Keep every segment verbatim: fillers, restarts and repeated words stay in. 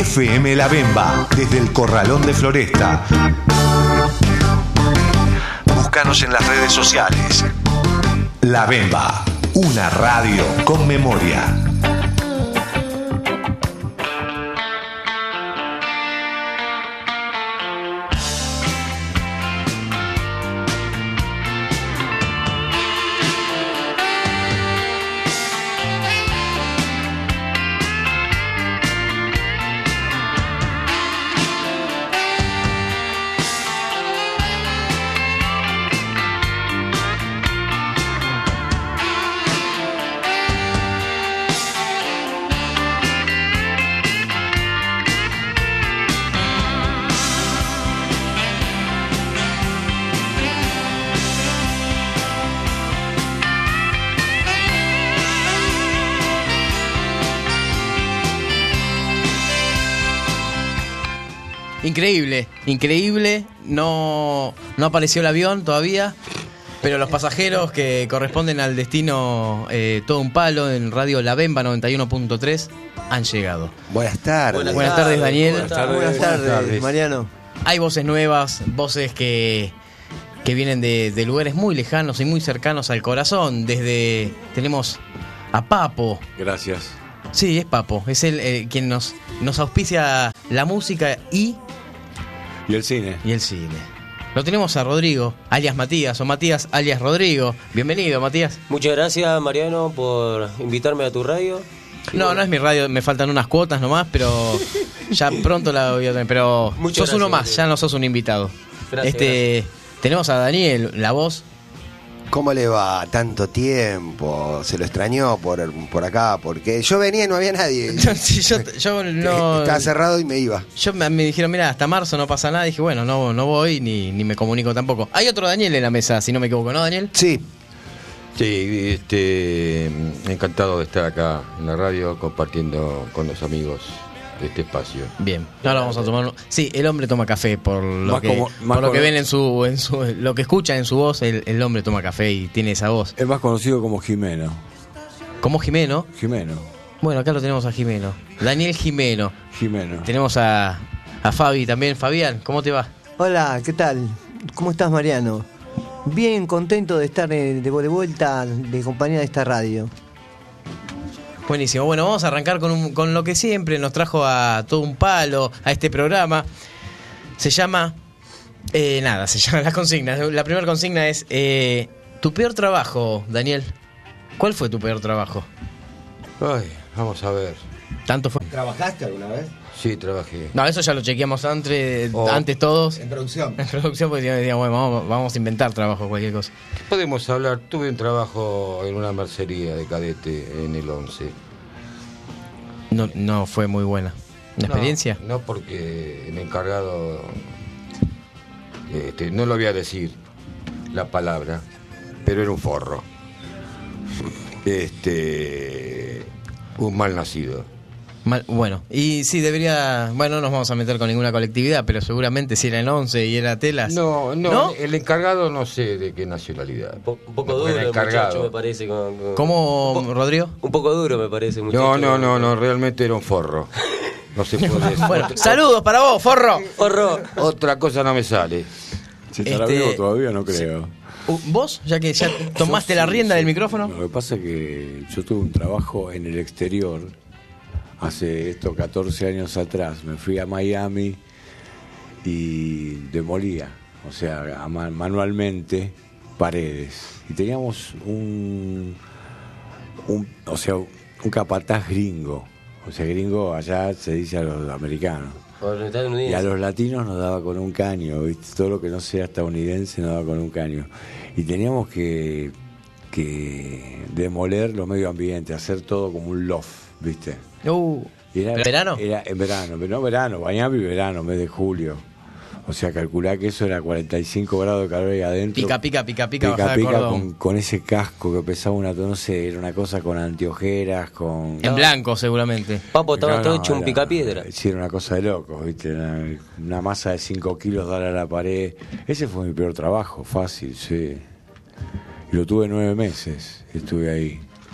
F M La Bemba, desde el Corralón de Floresta. Búscanos en las redes sociales. La Bemba, una radio con memoria. Increíble, increíble, no, no apareció el avión todavía, pero los pasajeros que corresponden al destino eh, Todo un Palo en Radio La Bemba noventa y uno punto tres han llegado. Buenas tardes. Buenas, Buenas tardes, Daniel. Buenas tardes, Buenas tardes, Buenas tardes Mariano. Hay voces nuevas, voces que, que vienen de, de lugares muy lejanos y muy cercanos al corazón. Desde tenemos a Papo. Gracias. Sí, es Papo, es él eh, quien nos, nos auspicia la música y... Y el cine. Y el cine. Lo tenemos a Rodrigo, alias Matías, o Matías, alias Rodrigo. Bienvenido, Matías. Muchas gracias, Mariano, por invitarme a tu radio. No, no es mi radio, me faltan unas cuotas nomás, pero ya pronto la voy a tener. Pero Muchas sos gracias, uno más, Matías. Ya no sos un invitado. Gracias, este, gracias. Tenemos a Daniel, la voz. ¿Cómo le va? Tanto tiempo, se lo extrañó por, por acá, porque yo venía y no había nadie. sí, yo, yo no... Estaba cerrado y me iba. Yo me, me dijeron, mira, hasta marzo no pasa nada. Dije, bueno, no, no voy ni, ni me comunico tampoco. Hay otro Daniel en la mesa, si no me equivoco, ¿no, Daniel? Sí. Sí, este, encantado de estar acá en la radio compartiendo con los amigos de este espacio. Bien, ahora vamos a tomar. Sí, el hombre toma café por lo más que como, por lo que ven en su, en su, lo que escucha en su voz. El, el hombre toma café y tiene esa voz. Es más conocido como Jimeno. ¿Cómo Jimeno? Jimeno. Bueno, acá lo tenemos a Jimeno. Daniel Jimeno. Jimeno. Tenemos a, a Fabi también. Fabián, ¿cómo te va? Hola, ¿qué tal? ¿Cómo estás, Mariano? Bien contento de estar de, de vuelta de compañía de esta radio. Buenísimo. Bueno, vamos a arrancar con, un, con lo que siempre nos trajo a Todo un Palo, a este programa. Se llama... Eh, nada, se llama las consignas. La primera consigna es... Eh, tu peor trabajo, Daniel. ¿Cuál fue tu peor trabajo? Ay, vamos a ver. ¿Tanto fue? ¿Trabajaste alguna vez? Sí, trabajé. No, eso ya lo chequeamos antes, oh, antes todos. En producción. En producción, porque decíamos, bueno, vamos, vamos a inventar trabajo, cualquier cosa. Podemos hablar, tuve un trabajo en una mercería de cadete en el once. No, no fue muy buena. ¿La no, experiencia? No, porque el encargado, este, no lo voy a decir la palabra, pero era un forro. Este, un mal nacido. Mal, bueno, y sí, debería... Bueno, no nos vamos a meter con ninguna colectividad, pero seguramente si era en once y era Telas... No, no, ¿no? El encargado no sé de qué nacionalidad. Un poco no, duro el el encargado. muchacho, me parece. Con, con... ¿Cómo, un Rodrigo? Un poco duro, me parece, muchacho. No, no, no, no, realmente era un forro. No se puede decir. Bueno, saludos para vos, forro. Forro. Otra cosa no me sale. Si estará Este, vivo todavía, no creo. Uh, ¿Vos? Ya que ya tomaste Yo la sí, rienda sí. del micrófono. Lo que pasa es que yo tuve un trabajo en el exterior hace estos catorce años atrás. Me fui a Miami y demolía, o sea, a man- manualmente paredes. Y teníamos un, un, o sea, un capataz gringo. O sea, gringo allá se dice a los americanos. Y a los latinos nos daba con un caño, ¿viste? Todo lo que no sea estadounidense nos daba con un caño. Y teníamos que, que demoler los medio ambiente, hacer todo como un loft, ¿viste? Uh, Y era, ¿verano? Era en verano, pero no verano, Miami verano, mes de julio. O sea, calculá que eso era cuarenta y cinco grados de calor ahí adentro. Pica, pica, pica, pica, Pica, bajada de pica cordón. con, con ese casco que pesaba una, no sé, era una cosa con anteojeras, con... En blanco, seguramente. Papo, estaba No, todo no, hecho un era- picapiedra. Sí, era una cosa de locos, ¿viste? Una, una masa de cinco kilos darle a la pared. Ese fue mi peor trabajo, fácil, sí. Y lo tuve nueve meses, estuve ahí.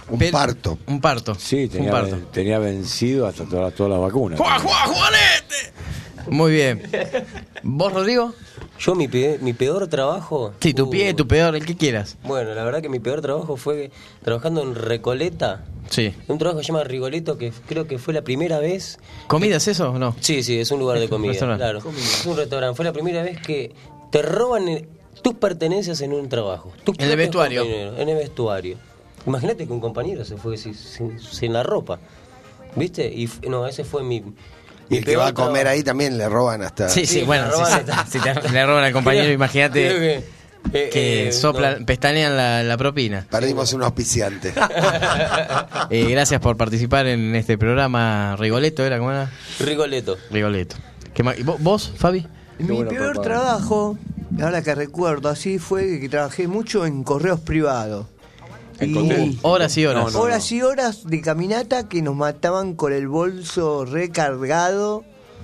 Un Pel- parto. Un parto. Sí, un tenía, parto. tenía vencido hasta todas todas las vacunas. ¡Juá, juá, Juanete! Muy bien. ¿Vos, Rodrigo? Yo, mi, pe- mi peor trabajo. Sí, tu uh, pie, tu peor, el que quieras. Bueno, la verdad que mi peor trabajo fue trabajando en Recoleta. Sí. Un trabajo que se llama Rigoletto, que creo que fue la primera vez. ¿Comida es eso o no? Sí, sí, es un lugar de comida. Restaurante. Claro, es un restaurante. Fue la primera vez que te roban el- tus pertenencias en un trabajo. Tus En el propios vestuario. compañeros, En el vestuario. Imagínate que un compañero se fue sin, sin- sin la ropa. ¿Viste? Y f- no, ese fue mi. Y el que va a comer ahí también le roban hasta... Sí, sí, Sí, bueno, le sí, roban sí. hasta- si te, le roban al compañero, Creo- imagínate creo que, que, eh, eh, soplan, no. pestanean la, la propina. Perdimos un auspiciante. Eh, gracias por participar en este programa. Rigoletto, ¿era cómo era? Rigoletto. Rigoletto. ¿Qué más? ¿Y vos, vos, Fabi? Mi bueno peor propaganda. trabajo, ahora que recuerdo así, fue que trabajé mucho en correos privados. ¿En Y Contel? Horas y horas. No, no. horas y horas de caminata que nos mataban con el bolso recargado,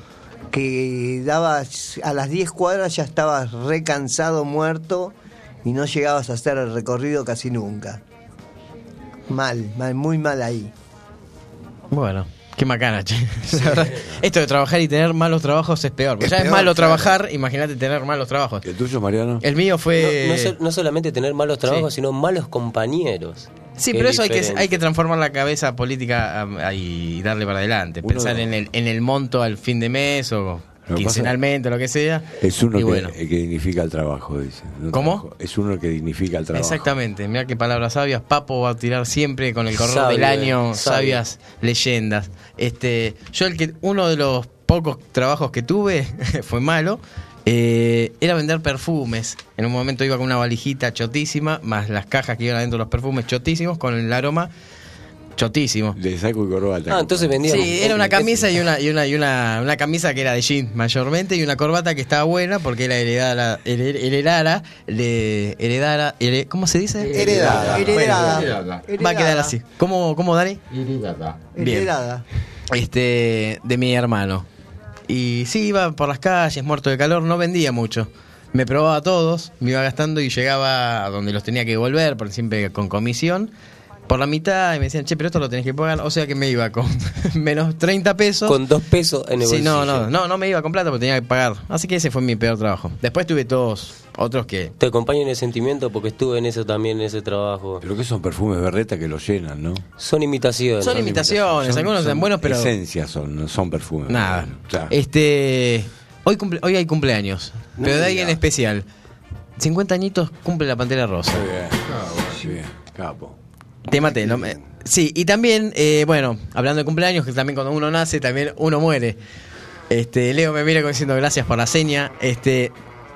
que dabas a las diez cuadras ya estabas recansado, muerto, y no llegabas a hacer el recorrido casi nunca. Mal, mal, muy mal ahí. Bueno, qué macana, che. La verdad, esto de trabajar y tener malos trabajos es peor. Porque Es ya es peor, malo claro. trabajar, imagínate tener malos trabajos. ¿El tuyo, Mariano? El mío fue... No, no so- no solamente tener malos trabajos, Sí. sino malos compañeros. Sí, Que pero es eso hay que, diferente. hay que transformar la cabeza política am, y darle para adelante. Uno- Pensar en el, en el monto al fin de mes o Lo que quincenalmente, lo que sea. Es uno y que, bueno, el que dignifica el trabajo, dice. No ¿Cómo? trabajo. Es uno el que dignifica el trabajo. exactamente. Mira qué palabras sabias. Papo va a tirar siempre con el correr Sabio, del año eh, sabio. sabias leyendas. Este, yo el que uno de los pocos trabajos que tuve fue malo. eh, era vender perfumes. En un momento iba con una valijita chotísima, más las cajas que iban adentro de los perfumes chotísimos, con el aroma chotísimo. De saco y corbata. Ah, entonces vendía. Sí, era una camisa y una y una y una, una camisa que era de jean mayormente y una corbata que estaba buena porque era heredada hered- heredara le heredara here- ¿cómo se dice? Heredada. Heredada. heredada. Va a quedar así. ¿Cómo cómo Dani? Heredada. Bien. Heredada. Este de mi hermano. Y sí, iba por las calles muerto de calor, no vendía mucho. Me probaba todos, me iba gastando y llegaba a donde los tenía que devolver, por siempre con comisión. Por la mitad y me decían, che, pero esto lo tenés que pagar. O sea que me iba con menos treinta pesos. Con dos pesos en el Sí, no, bolsillo. no, no, no me iba con plata porque tenía que pagar. Así que ese fue mi peor trabajo. Después tuve todos otros que... Te acompaño en el sentimiento porque estuve en eso también, en ese trabajo. Pero que son perfumes berreta que lo llenan, ¿no? Son imitaciones. Son imitaciones, Son- algunos son son buenos, pero... Esencias son, no son perfumes. Nada. O sea, Este... Hoy, cumple- hoy hay cumpleaños, No pero de me alguien digas. especial. cincuenta añitos cumple la Pantera Rosa. muy bien. Muy bien, capo. Te maté, Qué ¿no? bien. Sí, y también, eh, bueno, hablando de cumpleaños, que también cuando uno nace, también uno muere. Este, Leo me mira como diciendo gracias por la seña. Este,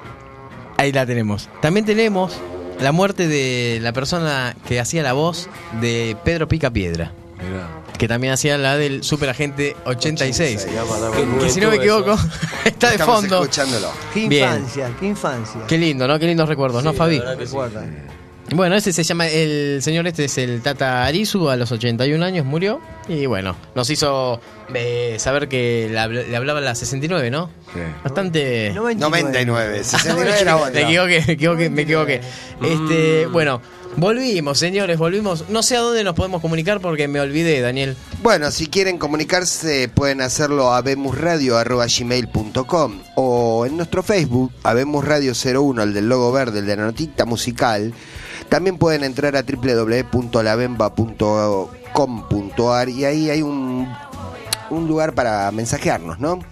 ahí la tenemos. También tenemos la muerte de la persona que hacía la voz de Pedro Picapiedra, Mirá. que también hacía la del Superagente ochenta y seis. Qué Que si no me juventud equivoco, eso. está de Estamos fondo. escuchándolo. Qué Bien. infancia, qué infancia. Qué lindo, ¿no? Qué lindos recuerdos, ¿no, Sí, Fabi? la verdad que sí. Recuerda. Bueno, ese se llama, el señor este es el Tata Arizu, a los ochenta y un años murió. Y bueno, nos hizo eh, saber que la- le hablaba la sesenta y nueve, ¿no? Sí. Bastante... noventa y nueve. sesenta y nueve era Me otra. equivoqué, me equivoqué, me equivoqué. Este, bueno, volvimos, señores, volvimos. No sé a dónde nos podemos comunicar porque me olvidé, Daniel. Bueno, si quieren comunicarse pueden hacerlo a habemusradio arroba gmail punto com o en nuestro Facebook, Habemos Radio cero uno, el del logo verde, el de la notita musical. También pueden entrar a w w w punto la bemba punto com punto a r y ahí hay un, un lugar para mensajearnos, ¿no?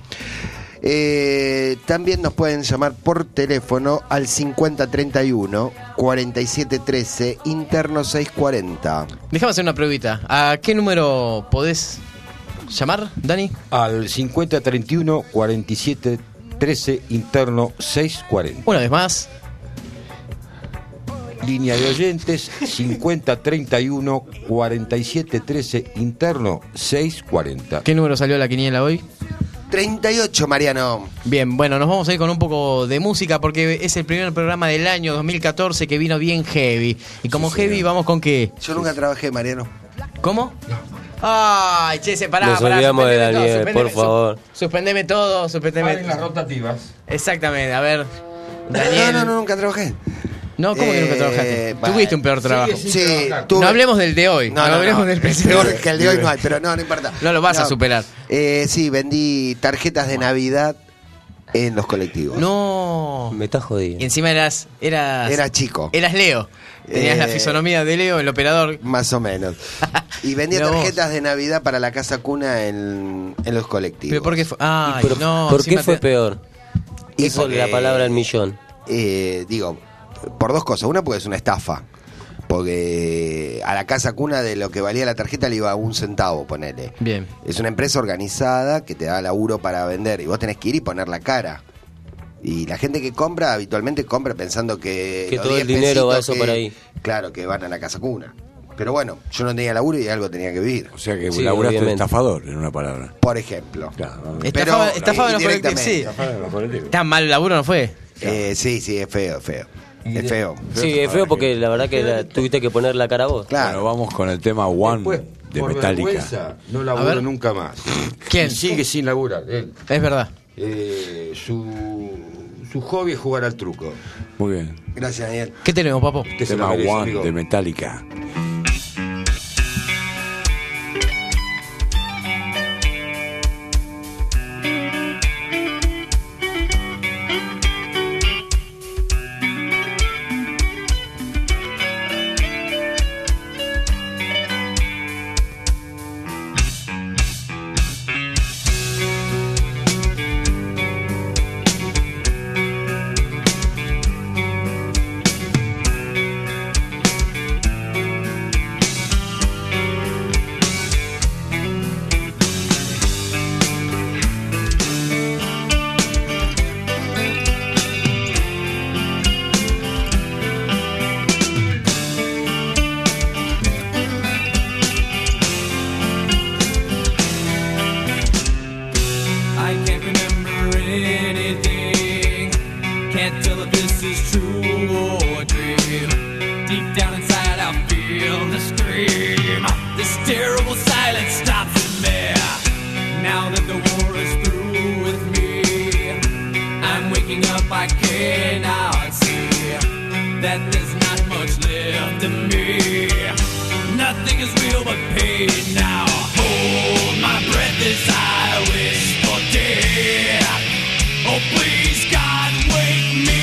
Eh, también nos pueden llamar por teléfono al cincuenta treinta y uno cuarenta y siete trece interno seiscientos cuarenta. Déjame hacer una pruebita. ¿A qué número podés llamar, Dani? Al cincuenta treinta y uno cuarenta y siete trece interno seiscientos cuarenta. Una vez más. Línea de oyentes cincuenta treinta y uno cuarenta y siete trece interno seiscientos cuarenta. ¿Qué número salió la quiniela hoy? treinta y ocho, Mariano. Bien, bueno, nos vamos a ir con un poco de música porque es el primer programa del año dos mil catorce que vino bien heavy. Y como heavy, vamos con qué. Yo nunca trabajé, Mariano. ¿Cómo? Ay, che, se pará, Nos pará, olvidamos de suspendeme todo, Daniel, suspendeme, por favor. su- suspendeme todo, suspendeme. rotativas. Exactamente, a ver. No, Daniel. no, no, nunca trabajé. No, ¿cómo que nunca Eh, trabajaste? bueno. Tuviste un peor trabajo. Sí, Sí, trabajar. tuve- No hablemos del de hoy, no, No, no, hablemos no. del Peor presente. que el de hoy no hay, pero no, no importa. No lo vas a superar. Eh, sí, vendí tarjetas de Navidad en los colectivos. No. Me estás jodido. Y encima eras, eras. Era chico. Eras Leo. Tenías Eh, la fisonomía de Leo, el operador. Más o menos. Y vendía Mirá vos. tarjetas de Navidad para la casa cuna en, en los colectivos. Pero ¿por qué fue? Ay, Pero, no. ¿Por qué encima fue te- peor? Y Eso es porque- la palabra del millón. Eh, digo, por dos cosas. Una, porque es una estafa. Porque a la casa cuna de lo que valía la tarjeta le iba un centavo, ponele. Bien. Es una empresa organizada que te da laburo para vender y vos tenés que ir y poner la cara. Y la gente que compra habitualmente compra pensando que... Que los todo el diez dinero va pesitos eso para ahí. Claro, que van a la casa cuna. Pero bueno, yo no tenía laburo y de algo tenía que vivir. O sea que Sí, laburaste de obviamente. estafador, en una palabra. Por ejemplo. Claro. Estafaba, Pero, estafaba en los eh, colectivos, sí. directamente. en los colectivos. Tan mal el laburo no fue. Eh, sí, sí, es feo, es feo. Es feo. Sí, es feo porque la verdad que la- tuviste que poner la cara vos. Claro. Bueno, vamos con el tema One Después, de por Metallica. vergüenza, no A laburó ver. nunca más. ¿Quién? Y sigue sin laburar. Él. Es verdad. Eh, su, su hobby es jugar al truco. Muy bien. Gracias, Daniel. ¿Qué tenemos, papo? Que se lo Tema merece, One amigo. de Metallica. I can't remember anything. Can't tell if this is true or a dream. Deep down inside, I feel the scream. This terrible silence stops in me. Now that the war is through with me, I'm waking up. I cannot see that there's not much left of me. Nothing is real but pain now. Hold my breath as I wish for death. Oh, please, God, wake me.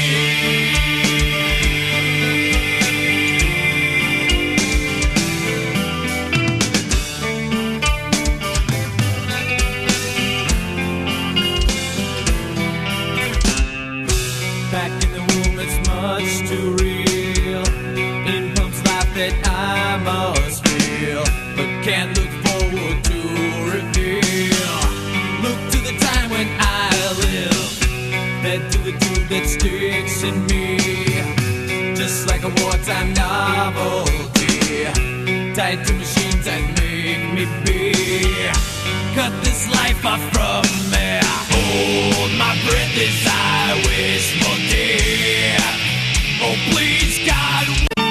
Back in the womb, it's much too real. In pumps life that I must feel, but can't look forward to reveal. Look to the time when I live, fed to the tube that sticks in me, just like a wartime novelty, tied to machines that make me be. Cut this life off from me. Hold my breath as I wish for death. Oh, please, God.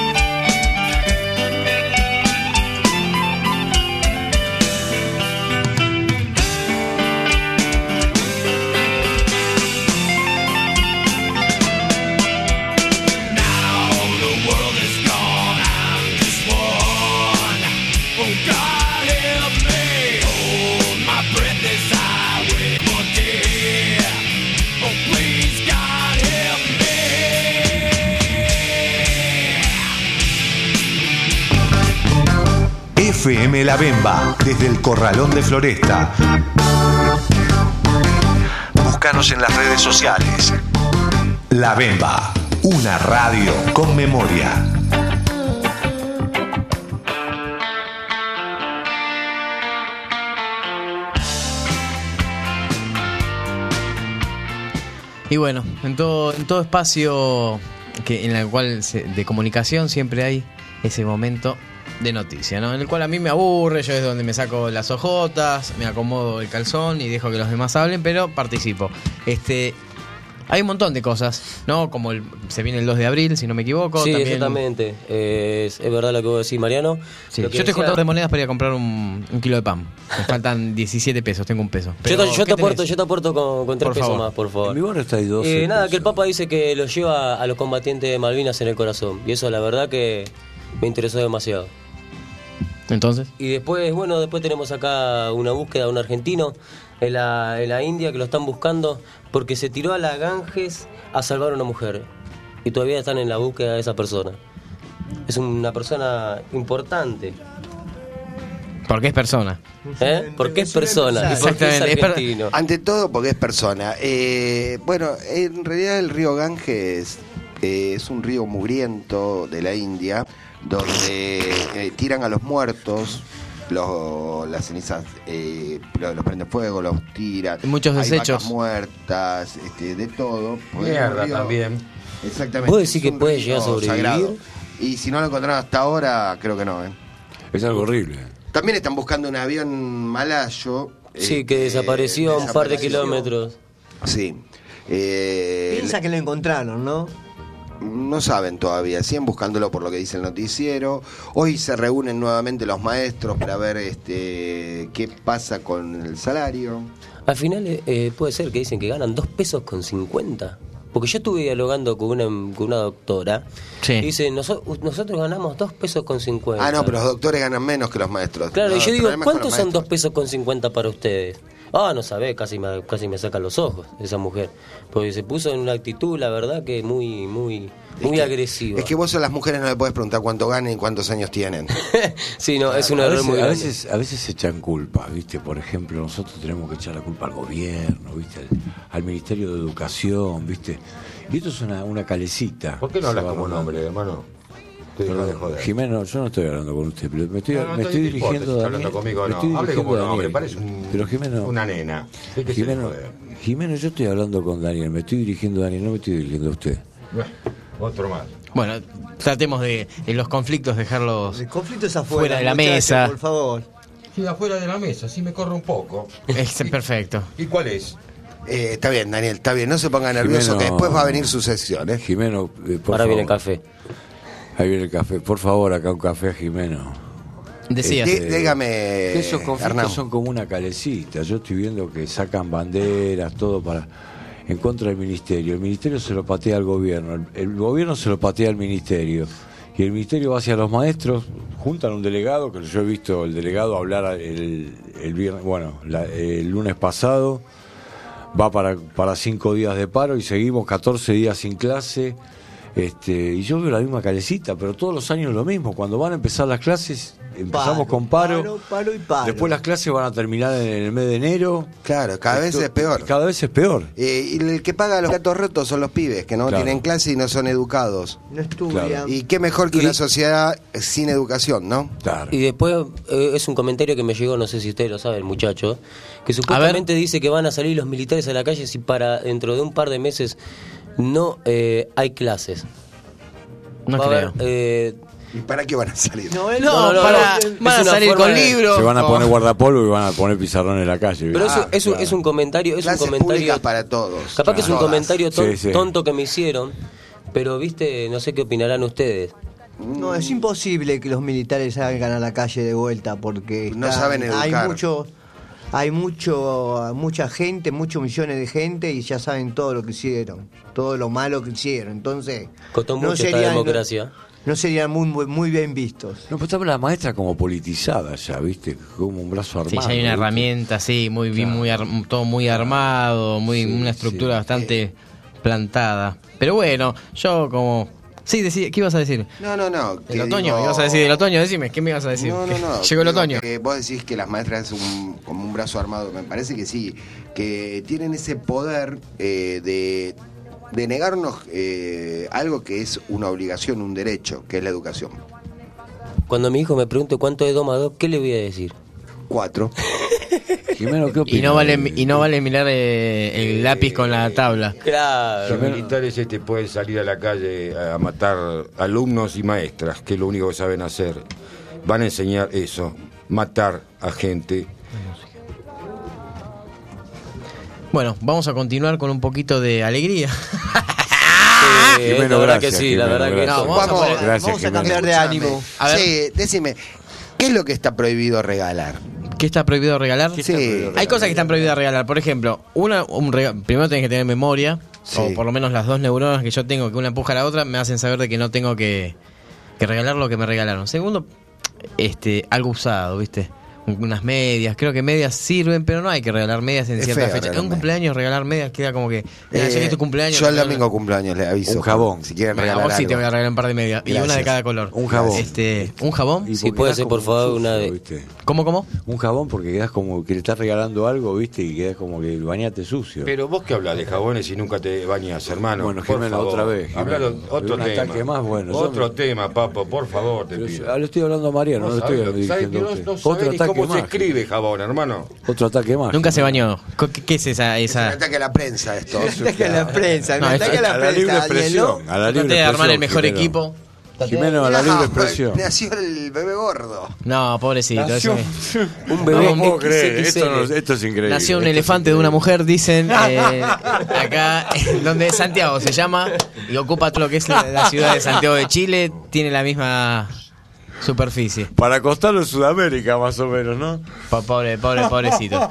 Now the world is gone, I'm just one. Oh, God, help me. Hold my breath as I wait for death. Oh, please, God, help me. F M La Bemba, desde el Corralón de Floresta. Búscanos en las redes sociales. La Bemba, una radio con memoria. Y bueno, en todo, en todo espacio que, en el cual se- de comunicación siempre hay ese momento de noticia, ¿no? En el cual a mí me aburre, yo es donde me saco las ojotas, me acomodo el calzón y dejo que los demás hablen, pero participo. Este, Hay un montón de cosas, ¿no? Como el, se viene el dos de abril, si no me equivoco. Sí, también... exactamente. Eh, es, es verdad lo que vos decís, Mariano. Sí. Lo Yo que estoy decía- juntando de monedas para ir a comprar un, un kilo de pan. Me faltan diecisiete pesos, tengo un peso. Yo Pero, te, yo ¿qué te aporto, tenés? yo te aporto con, con tres Por pesos favor. más, por En favor. mi barrio está ahí doce Eh, nada, que el pesos. Papa dice que lo lleva a los combatientes de Malvinas en el corazón. Y eso la verdad que me interesó demasiado. Entonces, Y después, bueno, después tenemos acá una búsqueda de un argentino en la, en la India que lo están buscando porque se tiró a la Ganges a salvar a una mujer. Y todavía están en la búsqueda de esa persona. Es una persona importante. porque es persona. ¿Eh? Porque es persona y porque es Exactamente, es per- argentino. Ante todo porque es persona. Eh, bueno, en realidad el río Ganges eh, es un río mugriento de la India donde eh, tiran a los muertos, los, las cenizas, eh, los, los prenden fuego, los tiran. Muchos Hay desechos. vacas muertas, este, de todo. Porque es un Mierda río- también. Exactamente. ¿Vos decís es que un puede río llegar a sobrevivir? sagrado. Y si no lo encontraron hasta ahora, creo que no. ¿eh? Es algo horrible. También están buscando un avión malayo. Sí, que eh, desapareció a un par de desapareció. kilómetros. Sí. Eh, Piensa que lo encontraron, ¿no? No saben todavía, siguen buscándolo por lo que dice el noticiero. Hoy se reúnen nuevamente los maestros para ver este qué pasa con el salario. Al final eh, puede ser que dicen que ganan dos pesos con cincuenta. Porque yo estuve dialogando con una, con una doctora. Sí. Y dice, "Noso- nosotros ganamos dos pesos con cincuenta. Ah, no, pero los doctores ganan menos que los maestros. Claro, No, y yo el digo, problema es con ¿cuántos los son dos maestros. pesos con cincuenta para ustedes? Ah, no sabés, casi me, casi me sacan los ojos esa mujer. Porque se puso en una actitud, la verdad, que muy, muy, muy Es que- agresiva. Es que vos a las mujeres no le podés preguntar cuánto ganan y cuántos años tienen. Sí, no, es un a, error veces, muy a, grande. veces, a veces se echan culpa, ¿viste? Por ejemplo, nosotros tenemos que echar la culpa al gobierno, ¿viste? Al, al Ministerio de Educación, ¿viste? Y esto es una, una calecita. ¿Por qué no Se hablas va como un armando. hombre, hermano? Te dejas de Perdón, joder. Jimeno, yo no estoy hablando con usted, pero me estoy, No, no me estoy- estoy no importa si dirigiendo está a hablando Daniel. conmigo o me no. estoy Hable dirigiendo como un a hombre, Daniel. parece un- Pero Jimeno, una nena. Déjese de Jimeno, joder. Jimeno, yo estoy hablando con Daniel, me estoy dirigiendo a Daniel, no me estoy dirigiendo a usted. Bueno, otro más. Bueno, tratemos de, de los conflictos dejarlos El conflicto es afuera. fuera de la muchachos, mesa. Por favor. Sí, afuera de la mesa, sí me corre un poco. Es perfecto. ¿Y cuál es? Eh, está bien, Daniel, está bien. No se ponga nervioso, Jimeno- que después va a venir su sección. ¿eh? Jimeno, eh, por Ahora viene el favor. café. Ahí viene el café. Por favor, acá un café, Jimeno. Decías. Dí- dígame, Que esos conflictos Hernán. son como una calecita. Yo estoy viendo que sacan banderas, todo para en contra del ministerio. El ministerio se lo patea al gobierno. El, el gobierno se lo patea al ministerio. Y el ministerio va hacia los maestros, juntan un delegado, que yo he visto el delegado hablar el, el viernes, bueno, la- el lunes pasado, va para, para cinco días de paro y seguimos catorce días sin clase. Este, y yo veo la misma calecita, pero todos los años lo mismo. Cuando van a empezar las clases, empezamos Paro, con paro. paro, paro y paro. Después las clases van a terminar en el mes de enero. Claro, cada vez Esto- es peor. Cada vez es peor. Eh, y el que paga los gatos rotos son los pibes, que no Claro. tienen clase y no son educados. No estudian. Claro. Y qué mejor que Y- una sociedad sin educación, ¿no? Claro. Y después eh, es un comentario que me llegó, no sé si ustedes lo saben, muchacho, que supuestamente dice que van a salir los militares a la calle si para dentro de un par de meses no eh, hay clases. No Va a creo. haber, eh, ¿Y para qué van a salir? No, él- No, No, no, para, no, es van a una salir forma con de- libros. Se van a o- poner guardapolvo y van a poner pizarrón en la calle. pero Ah, eso es, un, es un comentario, es Clases un comentario. públicas para todos. Capaz que es un Todas. comentario ton- Sí, sí. tonto que me hicieron, pero viste, no sé qué opinarán ustedes. No, es imposible que los militares salgan a la calle de vuelta porque No están- saben hay educar. mucho, hay mucho, mucha gente, muchos millones de gente y ya saben todo lo que hicieron, todo lo malo que hicieron. Entonces, Costó mucho esta democracia. No, no serían muy, muy- muy bien vistos. No, pues estaba la maestra como politizada ya, ¿viste? Como un brazo armado. Sí, ya hay una ¿viste? herramienta, sí, muy bien, muy ar- todo muy armado, muy Sí, una estructura sí. bastante plantada. Pero bueno, yo como... Sí, decí- ¿qué ibas a decir? No, no, no. que ¿El otoño? digo- ¿Ibas a decir el otoño? Decime, ¿qué me ibas a decir? No, no, no. Llegó el Digo otoño. que vos decís que las maestras es un, como un brazo armado. Me parece que sí. Que tienen ese poder eh, de, de negarnos eh, algo que es una obligación, un derecho, que es la educación. Cuando mi hijo me pregunte cuánto es dos más dos, ¿qué le voy a decir? Cuatro. Jimeno, ¿qué Y opinas? no vale, de- y no vale mirar eh, el lápiz con la tabla. Claro. Los militares este pueden salir a la calle a matar alumnos y maestras, que es lo único que saben hacer. Van a enseñar eso, matar a gente. Bueno, vamos a continuar con un poquito de alegría. Sí, Jimeno, la verdad gracias, que sí, la Jimeno, verdad que gracias. No, vamos a Vamos, poner- Gracias, vamos a Jimeno. cambiar de Escuchame. ánimo. A ver. Sí, decime, ¿qué es lo que está prohibido regalar? ¿Qué está prohibido regalar? Sí. Hay cosas que están prohibidas regalar. Por ejemplo, una, un rega- primero tenés que tener memoria, Sí. o por lo menos las dos neuronas que yo tengo, que una empuja a la otra, me hacen saber de que no tengo que, que regalar lo que me regalaron. Segundo, este, algo usado, ¿viste? Unas medias, creo que medias sirven, pero no hay que regalar medias en Es cierta feo fecha. En regalar un medias. cumpleaños regalar medias queda como que, mira, ya que es tu cumpleaños. Yo el regala- domingo cumpleaños le aviso. Un jabón. Si quieren Bueno, a regalar vos sí algo. te voy a regalar un par de medias y una de Gracias. cada color. Un jabón. Este, ¿un jabón? Y Sí, porque puede quedás ser, por como favor, sucio, una de- ¿viste? ¿Cómo, cómo? Un jabón porque quedas como que le estás regalando algo, ¿viste? Y quedas como que el bañate sucio. Pero vos que hablas de jabones y nunca te bañas, hermano. Bueno, por Jimeno, favor. otra vez, Jimeno. Habla de otro Un tema. ataque más, bueno, Otro son- tema, papo, por favor, te Pero pido. yo- ah, le estoy hablando a Mariano, no le estoy sabés lo- sabés diciendo que a no, usted. no Otro sabés ni ataque cómo se más. escribe jabón, hermano. Otro ataque más. Nunca se Jimeno. bañó. Co- ¿Qué, qué es esa? Es un esa? ataque a la prensa esto. Ataque a la prensa, No, me es- ataque a la A la prensa, libre Daniel, ¿no? expresión. A la libre Traté de armar el expresión, mejor Jimeno. equipo. Jimeno, a la libre expresión. Nació el bebé gordo. No, pobrecito. Nació- ese- Un No bebé lo puedo X creer, X esto, L. no- esto es increíble. Nació un esto es elefante de una increíble. mujer, dicen, eh, acá, donde Santiago se llama, y ocupa todo lo que es la, la ciudad de Santiago de Chile, tiene la misma superficie. Para acostarlo en Sudamérica, más o menos, ¿no? Po- Pobre, pobre, pobrecito.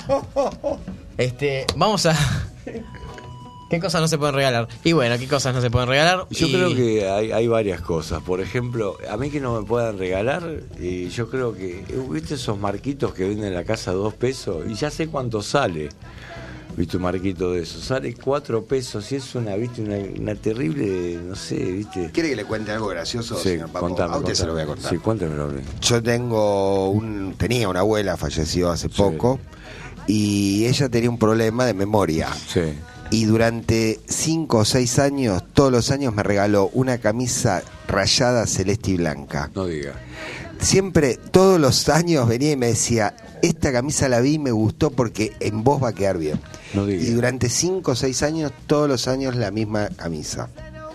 Este, vamos a... ¿Qué cosas no se pueden regalar? Y bueno, ¿qué cosas no se pueden regalar? Yo Y- creo que hay, hay varias cosas. Por ejemplo, a mí que no me puedan regalar, y yo creo que, ¿viste esos marquitos que venden en la casa a dos pesos? Y ya sé cuánto sale. ¿Viste un marquito de eso? Sale cuatro pesos y es una, ¿viste? Una, una terrible, no sé, ¿viste? ¿Quiere que le cuente algo gracioso, Sí, señor Paco? contame, A usted se contame. lo voy a contar. Sí, cuéntemelo. Yo tengo un, tenía una abuela, falleció hace poco, y ella tenía un problema de memoria. Sí. Y durante cinco o seis años, todos los años me regaló una camisa rayada celeste y blanca. No diga. Siempre, todos los años venía y me decía, esta camisa la vi y me gustó porque en vos va a quedar bien. No diga. Y durante cinco o seis años, todos los años la misma camisa.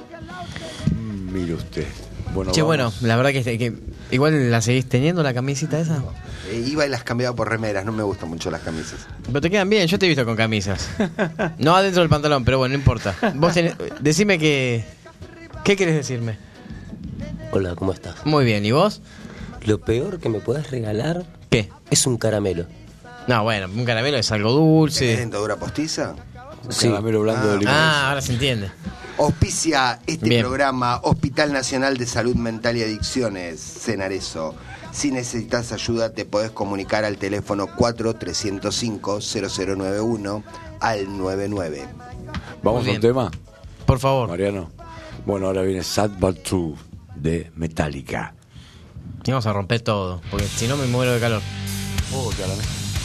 Mm, Mire usted. Bueno, Che, bueno, vamos. la verdad que, que igual la seguís teniendo la camisita esa. Eh, iba y las cambiaba por remeras, no me gustan mucho las camisas. Pero te quedan bien, yo te he visto con camisas. No adentro del pantalón, pero bueno, no importa. Vos tenés, decime que... ¿Qué querés decirme? Hola, ¿cómo estás? Muy bien, ¿y vos? Lo peor que me puedes regalar ¿Qué? es un caramelo. No, bueno, un caramelo es algo dulce. ¿Tenés dentadura postiza? Un Sí. caramelo blanco Ah. de limón. Ah, ahora se entiende. Auspicia este Bien. programa Hospital Nacional de Salud Mental y Adicciones, Cenarezo. Si necesitas ayuda, te podés comunicar al teléfono cuatro tres cero cinco cero cero nueve uno al noventa y nueve. Vamos Muy a un bien. tema, Por favor. Mariano. Bueno, ahora viene Sad But True de Metallica. Y vamos a romper todo, porque si no me muero de calor. Oh, claramente.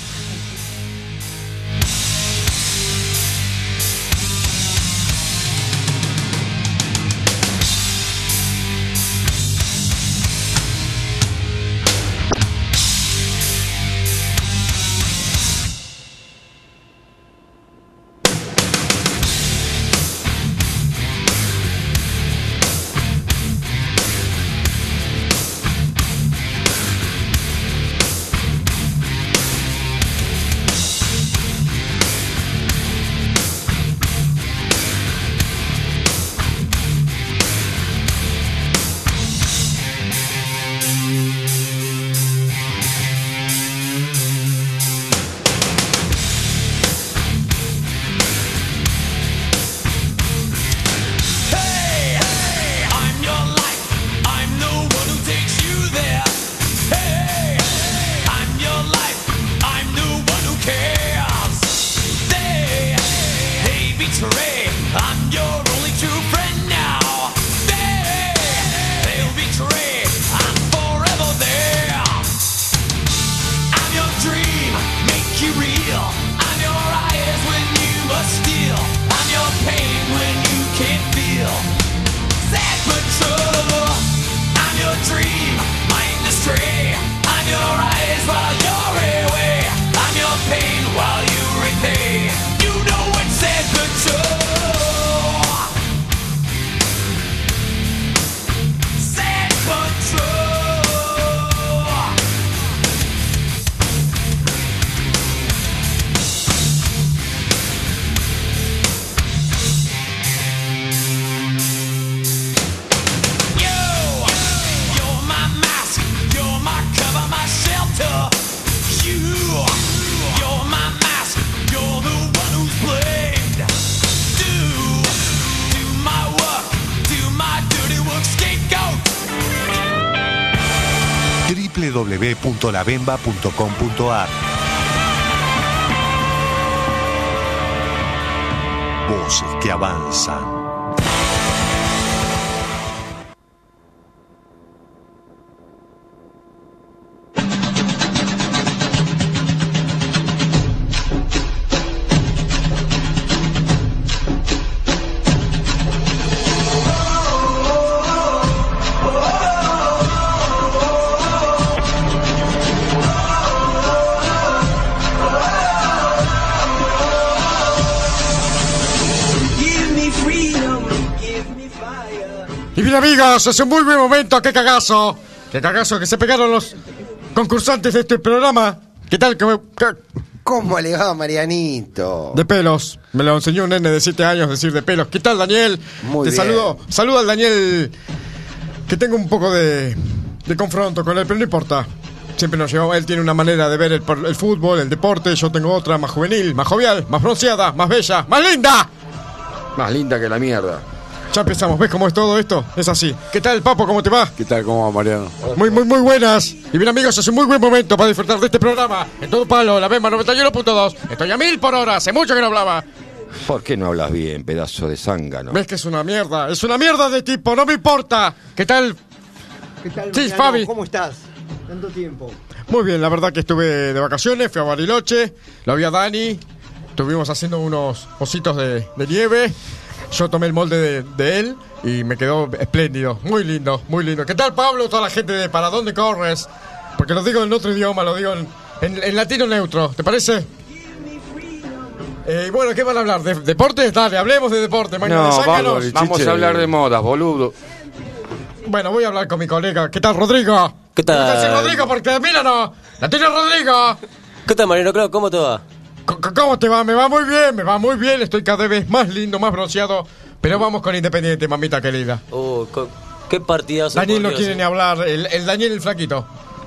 Hey, hey, I'm your life. I'm the one who takes you there. Hey, I'm your life. I'm the one who cares. They, they betray. I'm your only true friend now. They, they'll betray. I'm forever there. I'm your dream, make you real. I'm your eyes when you must steal. I'm your pain when you can't feel. Sad but true. I'm your dream, mind astray. I'm your eyes while you're away. I'm your pain while you repay. You know it's sad but true. w w w punto la bemba punto com punto a r. Voces que avanzan. Y bien, amigos, es un muy buen momento. ¡Qué cagazo! ¡Qué cagazo que se pegaron los concursantes de este programa! ¿Qué tal? ¿Qué, qué? ¿Cómo le va, Marianito? De pelos. Me lo enseñó un nene de siete años decir de pelos. ¿Qué tal, Daniel? Muy Te bien. saludo. Saludo al Daniel, que tengo un poco de, de confronto con él, pero no importa. Siempre nos llevamos. Él tiene una manera de ver el, el fútbol, el deporte. Yo tengo otra más juvenil, más jovial, más bronceada, más bella, más linda. Más linda que la mierda. Ya empezamos. ¿Ves cómo es todo esto? Es así. ¿Qué tal, Papo? ¿Cómo te va? ¿Qué tal? ¿Cómo va, Mariano? Muy, muy, muy buenas. Y bien, amigos, es un muy buen momento para disfrutar de este programa. En todo palo, la Bemba noventa y uno punto dos. Estoy a mil por hora. Hace mucho que no hablaba. ¿Por qué no hablas bien, pedazo de zángano? ¿Ves que es una mierda? Es una mierda de tipo. No me importa. ¿Qué tal? ¿Qué tal, Sí, Mariano? Fabi. ¿Cómo estás? Tanto tiempo. Muy bien, la verdad que estuve de vacaciones. Fui a Bariloche. Lo vi a Dani. Estuvimos haciendo unos ositos de, de nieve. Yo tomé el molde de, de él y me quedó espléndido. Muy lindo, muy lindo. ¿Qué tal, Pablo? Toda la gente de ¿Para dónde corres? Porque lo digo en otro idioma, lo digo en, en, en latino neutro. ¿Te parece? Eh, bueno, ¿qué van a hablar? ¿De deportes? Dale, hablemos de deporte. Mañana No, de zánganos. vamos, vamos a hablar de modas, boludo. Bueno, voy a hablar con mi colega. ¿Qué tal, Rodrigo? ¿Qué tal? ¿Qué tal, sí, Rodrigo? Porque mira, no. La tiene Rodrigo. ¿Qué tal, Mariano? Claro, ¿cómo te va? C- ¿Cómo te va? Me va muy bien, me va muy bien. Estoy cada vez más lindo, más bronceado. Pero vamos con Independiente, mamita querida. Oh, co- qué partidazo. Daniel por no Dios, quiere eh. ni hablar. El, el Daniel, el flaquito.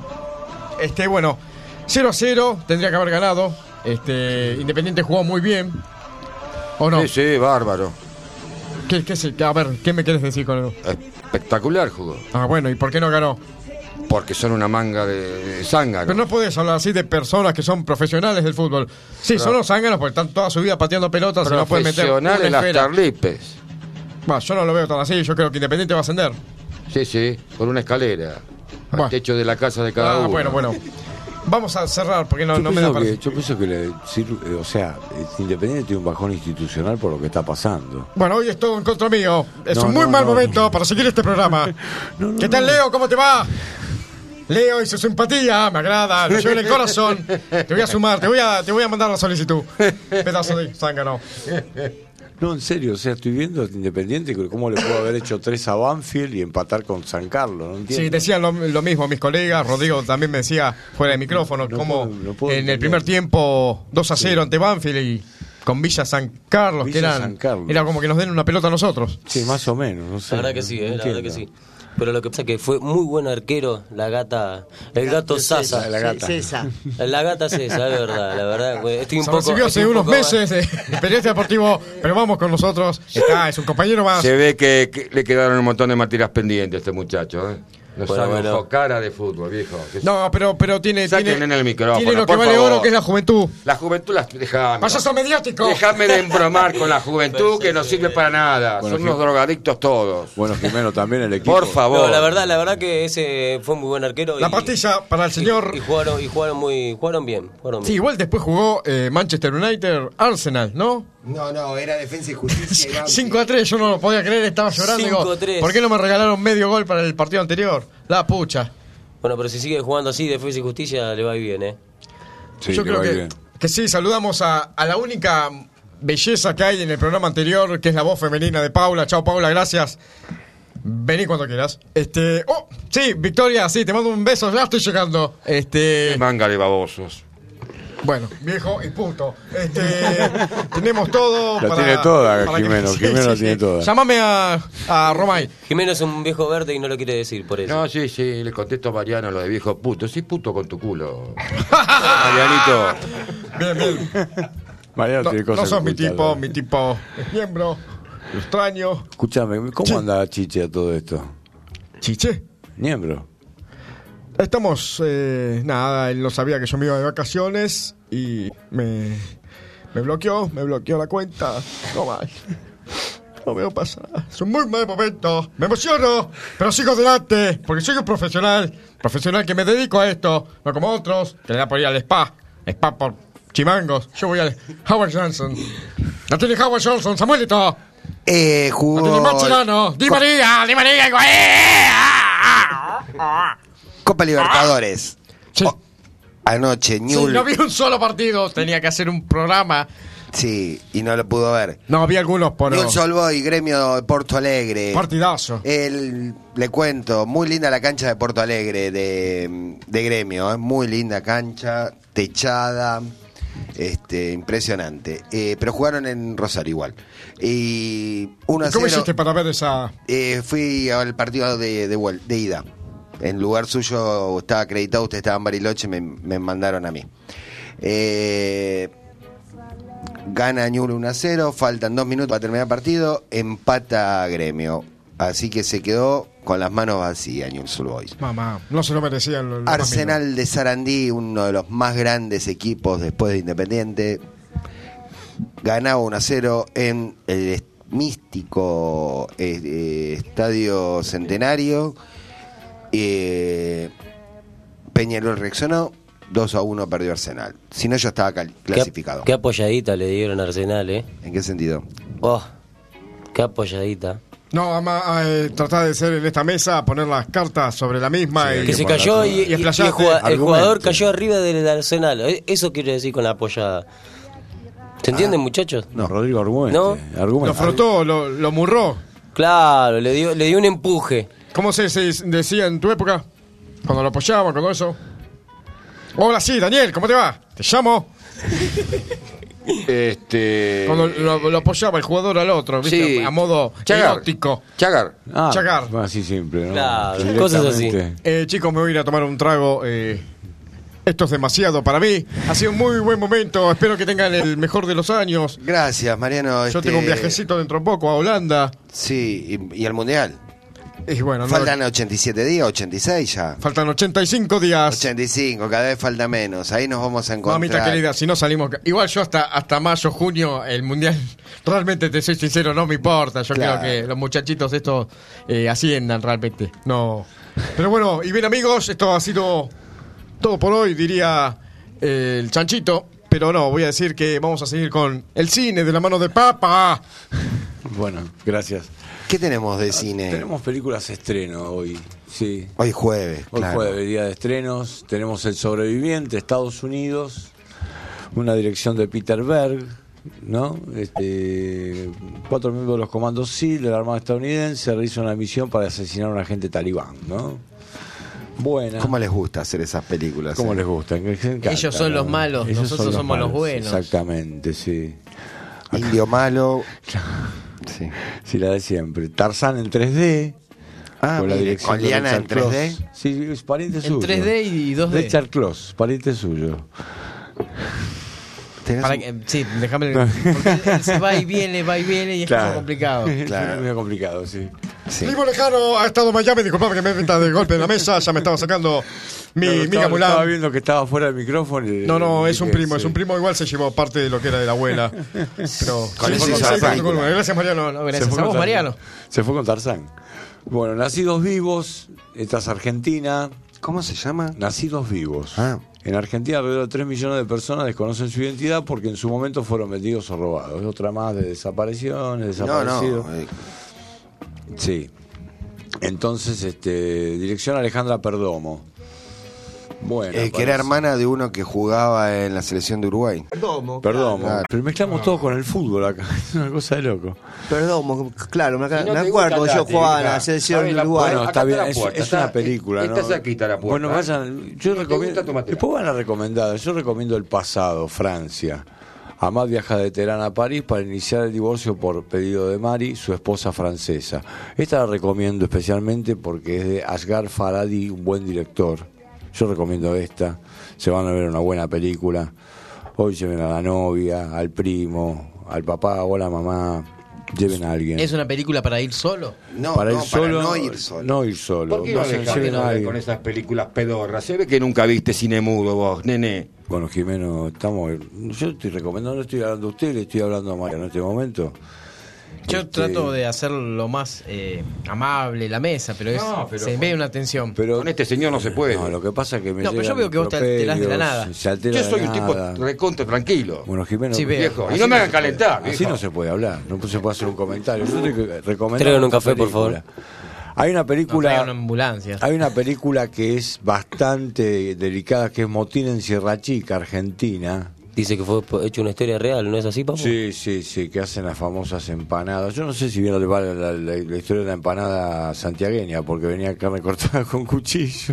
Este, bueno, cero a cero. Tendría que haber ganado. Este, Independiente jugó muy bien. ¿O no? Sí, sí, bárbaro. ¿Qué, qué, se- a ver, ¿qué me quieres decir con eso? Espectacular jugó. Ah, bueno, ¿y por qué no ganó? Porque son una manga de, de zángano. Pero no podés hablar así de personas que son profesionales del fútbol. Sí, son los zánganos porque están toda su vida pateando pelotas y no pueden meter una Profesionales las esfera. tarlipes. Bah, yo no lo veo tan así. Yo creo que Independiente va a ascender. Sí, sí, por una escalera. Al Buah. techo de la casa de cada Ah, uno. bueno, bueno. Vamos a cerrar porque no, yo, no me da pienso para... que, yo pienso que, le sirve- o sea, Independiente tiene un bajón institucional por lo que está pasando. Bueno, hoy es todo en contra mío. Es No, un muy no, mal no, momento no. para seguir este programa. No, no, ¿Qué tal, no. Leo? ¿Cómo te va? Leo y su simpatía, me agrada, lo llevo en el corazón. Te voy a sumar, te voy a, te voy a mandar la solicitud. Pedazo de zángano. No, en serio, o sea, estoy viendo a Independiente cómo le pudo haber hecho tres a Banfield y empatar con San Carlos, ¿no entiendo? Sí, decían lo, lo mismo mis colegas. Rodrigo también me decía fuera de micrófono No como puedo- no puedo en el entender. primer tiempo dos a cero ante Banfield y con Villa San Carlos, Villa que eran, San Carlos. era como que nos den una pelota a nosotros. Sí, más o menos, no sé. La verdad que no- sí, no eh, la verdad que entiendo. sí. Pero lo que pasa es que fue muy buen arquero, la gata, el gato Sasa. La gata. César. La gata César, es verdad, la verdad. güey, Estoy un Se poco, recibió estoy hace un unos poco- meses de experiencia deportivo, pero vamos con nosotros. Está, es un compañero más. Se ve que, que le quedaron un montón de materias pendientes a este muchacho, ¿eh? No Bueno, sabe bueno. enfocar a de fútbol, viejo. Que No, pero, pero tiene, Saquen tiene, en el micrófono, tiene lo que por vale favor. oro, que es la juventud. La juventud las dejame. Payaso mediático. Déjame de embromar con la juventud que no sirve para nada. Bueno, Son Jim- unos drogadictos todos. Bueno, Jimeno, también el equipo. Por favor. No, la verdad, la verdad que ese fue un muy buen arquero. La y- pastilla para el señor. Y, y jugaron, y jugaron muy, jugaron bien, jugaron Sí, bien. igual después jugó eh, Manchester United, Arsenal, ¿no? No, no, era Defensa y Justicia. y Banfield. cinco a tres, yo no lo podía creer, estaba llorando. Digo, cinco a tres. ¿por qué no me regalaron medio gol para el partido anterior? La pucha. Bueno, pero si sigue jugando así, Defensa y Justicia le va a ir bien, ¿eh? Sí, yo le creo va que, bien. que sí, saludamos a, a la única belleza que hay en el programa anterior, que es la voz femenina de Paula. Chao, Paula, gracias. Vení cuando quieras. Este, oh, sí, Victoria, sí, te mando un beso, ya estoy llegando. Este, Manga de babosos. bueno, viejo y puto. Este, tenemos todo. La para, tiene toda, para que- Jimeno, sí, Jimeno sí, la sí. tiene toda. Llámame a, a Romay. Jimeno es un viejo verde y no lo quiere decir por eso. No, sí, sí, le contesto a Mariano lo de viejo puto. Sí, puto con tu culo. Marianito. Bien, bien. Mariano No, tiene no cosas sos mi ocultas, tipo, ¿no? mi tipo es miembro, lo extraño. Escúchame, ¿cómo anda Chiche a todo esto? Chiche. Miembro. Estamos, eh, nada, él no sabía que yo me iba de vacaciones y me, me bloqueó, me bloqueó la cuenta. No más. No veo pasar. Es un muy mal momento. Me emociono, pero sigo adelante, porque soy un profesional. Profesional que me dedico a esto, no como otros, que le da por ir al spa. Spa por chimangos. Yo voy al Howard Johnson. No tiene Howard Johnson, Samuelito. Eh, jugó... No tiene Machilano. Di María, Di María. Copa Libertadores. Sí. Oh, anoche, Sí, Newell... no vi un solo partido. Tenía que hacer un programa. Sí, y no lo pudo ver. No, había algunos por... Newell's Old Boys, Gremio de Porto Alegre. Partidazo. El, le cuento, muy linda la cancha de Porto Alegre de, de Gremio, ¿eh? Muy linda cancha, techada, este, impresionante. Eh, pero jugaron en Rosario igual. Y uno a ¿Cómo cero, hiciste para ver esa...? eh, fui al partido de, de, vuel- de ida. En lugar suyo estaba acreditado, usted estaba en Bariloche, me, me mandaron a mí. Eh... Gana Newell uno a cero, faltan dos minutos para terminar el partido, empata Gremio. Así que se quedó con las manos vacías Newell's Old Boys. Mamá, no se lo merecían. Lo, lo Arsenal de Sarandí, uno de los más grandes equipos después de Independiente, ganaba uno a cero en el est- místico eh, eh, Estadio Centenario. Eh, Peñarol reaccionó. dos a uno perdió Arsenal. Si no, yo estaba cal- clasificado. Qué, qué apoyadita le dieron a Arsenal, ¿eh? ¿En qué sentido? Oh, qué apoyadita. No, ama, eh, tratar de ser en esta mesa, poner las cartas sobre la misma. Sí, y que se cayó y, y- y el, explayarte. jugador, el jugador cayó arriba del Arsenal. Eso quiere decir con la apoyada. ¿Se entienden, muchachos? No, Rodrigo Argumente. ¿No? Argumente. Lo frotó, lo, lo murró. Claro, le dio, le dio un empuje. ¿Cómo se, se decía en tu época? Cuando lo apoyaban, cuando eso. Hola, sí, Daniel, ¿cómo te va? Te llamo. Este. Cuando lo, lo apoyaba el jugador al otro, ¿viste? Sí. A modo Chagar. erótico. Chagar. Ah, Chagar. así simple, ¿no? Claro, Directamente. cosas así. Eh, chicos, me voy a ir a tomar un trago. Eh, esto es demasiado para mí. Ha sido un muy buen momento. Espero que tengan el mejor de los años. Gracias, Mariano. Yo este, tengo un viajecito dentro de poco a Holanda. Sí, y, y al Mundial. Y bueno, no- Faltan ochenta y siete días, ochenta y seis ya. faltan ochenta y cinco días. ochenta y cinco, cada vez falta menos. Ahí nos vamos a encontrar. Mamita querida, si no salimos... Igual yo hasta hasta mayo, junio, el Mundial, realmente te soy sincero, no me importa. Yo Claro. creo que los muchachitos estos eh, asciendan realmente. No. Pero bueno, y bien amigos, esto ha sido todo por hoy, diría eh, el Chanchito. Pero no, voy a decir que vamos a seguir con el cine de la mano de Papa. Bueno, gracias. ¿Qué tenemos de cine? Tenemos películas estreno hoy, sí. Hoy jueves, Hoy claro. jueves, día de estrenos. Tenemos El Sobreviviente, Estados Unidos. Una dirección de Peter Berg, ¿no? Este, cuatro miembros de los comandos SEAL de la Armada estadounidense realizan una misión para asesinar a un agente talibán, ¿no? Buena. ¿Cómo les gusta hacer esas películas? ¿Cómo eh? les gusta? Les encanta, Ellos son los ¿no? malos, Ellos nosotros son somos los malos, buenos. Exactamente, sí. Indio malo. Sí. Sí, la de siempre. Tarzán en tres D. Ah, con la mire, dirección con de Liana Richard en tres D. Kloss. Sí, es pariente En suyo. tres D y dos D. Richard Kloss, pariente suyo. ¿Tenés Para un- que- sí, déjame. Porque él se va y viene, va y viene y es como complicado. Claro. Es medio complicado, sí. Sí. Primo lejano ha estado en Miami, disculpame que me meta de golpe en la mesa, ya me estaba sacando mi No, miga estaba, Mulan. estaba viendo que estaba fuera del micrófono. Y, No, no, y es un dije, primo, es sí. un primo, igual se llevó parte de lo que era de la abuela. Pero Con sí, eso sí, hizo sí, la sí, película. con- gracias Mariano. No, Se gracias fue a con vos, Tarzán. Mariano. Se fue con Tarzán. Bueno, Nacidos Vivos, esta es Argentina. ¿Cómo se llama? Nacidos Vivos. Ah. En Argentina alrededor de tres millones de personas desconocen su identidad porque en su momento fueron vendidos o robados. Es otra más de desapariciones, No, desaparecidos. no. eh, Sí. Entonces, este, dirección Alejandra Perdomo. Bueno. eh, que era hermana de uno que jugaba en la selección de Uruguay. Perdomo. Perdomo. Claro. Pero mezclamos todo con el fútbol acá. Es una cosa de loco. Perdomo, claro, me, Si no me te acuerdo, gusta, yo andate, jugaba en hija. la selección Abre de la Uruguay. Bueno, Acá está está bien, la es, puerta, es una está- película, está ¿no? cerquita la puerta, Bueno, ¿eh? vayan, yo Si no te recomiendo, gusta, tómatela. después van a recomendar, yo recomiendo El Pasado, Francia. Amad viaja de Teherán a París para iniciar el divorcio por pedido de Mari, su esposa francesa. Esta la recomiendo especialmente porque es de Asghar Farhadi, un buen director. Yo recomiendo esta, se van a ver una buena película. Hoy lleven a la novia, al primo, al papá o a la mamá. Lleven a alguien. ¿Es una película para ir solo? No, para no, ir solo, para no ir solo. No ir solo. ¿Por qué no Vayan, dejás de lleven a joder alguien. con esas películas pedorras? Se ve que nunca viste cine mudo vos, nene. Bueno, Jimeno, estamos. Yo estoy recomendando, no estoy hablando a usted, le estoy hablando a María en este momento. Yo Este, trato de hacer lo más eh, amable la mesa, pero, es, No, pero- se ve una tensión. Pero, Con este señor no se puede. No, lo que pasa es que me No, pero yo llegan veo que vos te alterás de la improperios, nada. se altera Yo de soy la un tipo nada. recontra tranquilo. Bueno, Jimeno, Sí, veo. Viejo, y así no me hagan se puede. calentar, Así viejo. no se puede hablar, no se puede hacer un comentario. Yo estoy recomendando. Traigan un esta café, por película. favor. Hay una No película. traigan una ambulancia. Hay una película que es bastante delicada, que es Motín en Sierra Chica, Argentina. Dice que fue hecho una historia real, ¿no es así, papu? Sí, sí, sí, que hacen las famosas empanadas. Yo no sé si vieron la, la, la, la historia de la empanada santiagueña, porque venía carne cortada con cuchillo.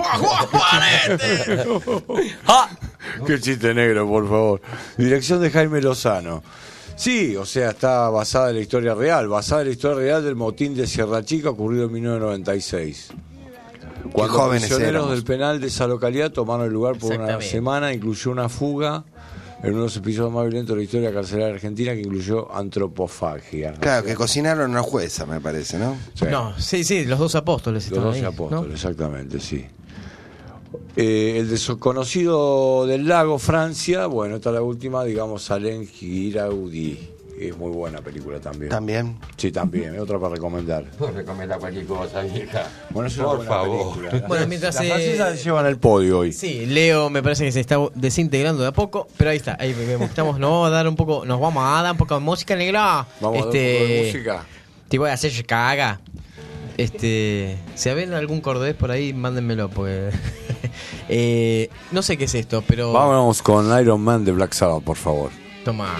Qué chiste negro, por favor. Dirección de Jaime Lozano. Sí, o sea, está basada en la historia real, basada en la historia real del motín de Sierra Chica ocurrido en mil novecientos noventa y seis. Cuando jóvenes prisioneros éramos. del penal de esa localidad tomaron el lugar por una Exactamente. semana, incluyó una fuga en uno de los episodios más violentos de la historia carcelaria argentina, que incluyó antropofagia. Claro, que cocinaron a una jueza, me parece, ¿no? Sí. No, sí, sí, los dos apóstoles Los están doce ahí, apóstoles, ¿no? exactamente, sí. Eh, el desconocido del lago, Francia, bueno, esta es la última, digamos, Alain Giraudi. Es muy buena película también. También. Sí, también, es otra para recomendar. Puedes recomendar cualquier cosa, vieja. Bueno, es una Por buena favor. película. Bueno, mientras Las eh, francesas llevan el podio hoy. Sí, Leo me parece que se está desintegrando de a poco, pero ahí está, ahí vemos, estamos, nos vamos a dar un poco, nos vamos a dar un poco de música negra. Vamos a dar un este, poco de música. Te voy a hacer caga. Este, si ven algún cordés por ahí, mándenmelo, porque eh, no sé qué es esto, pero Vámonos con Iron Man de Black Sabbath, por favor. toma.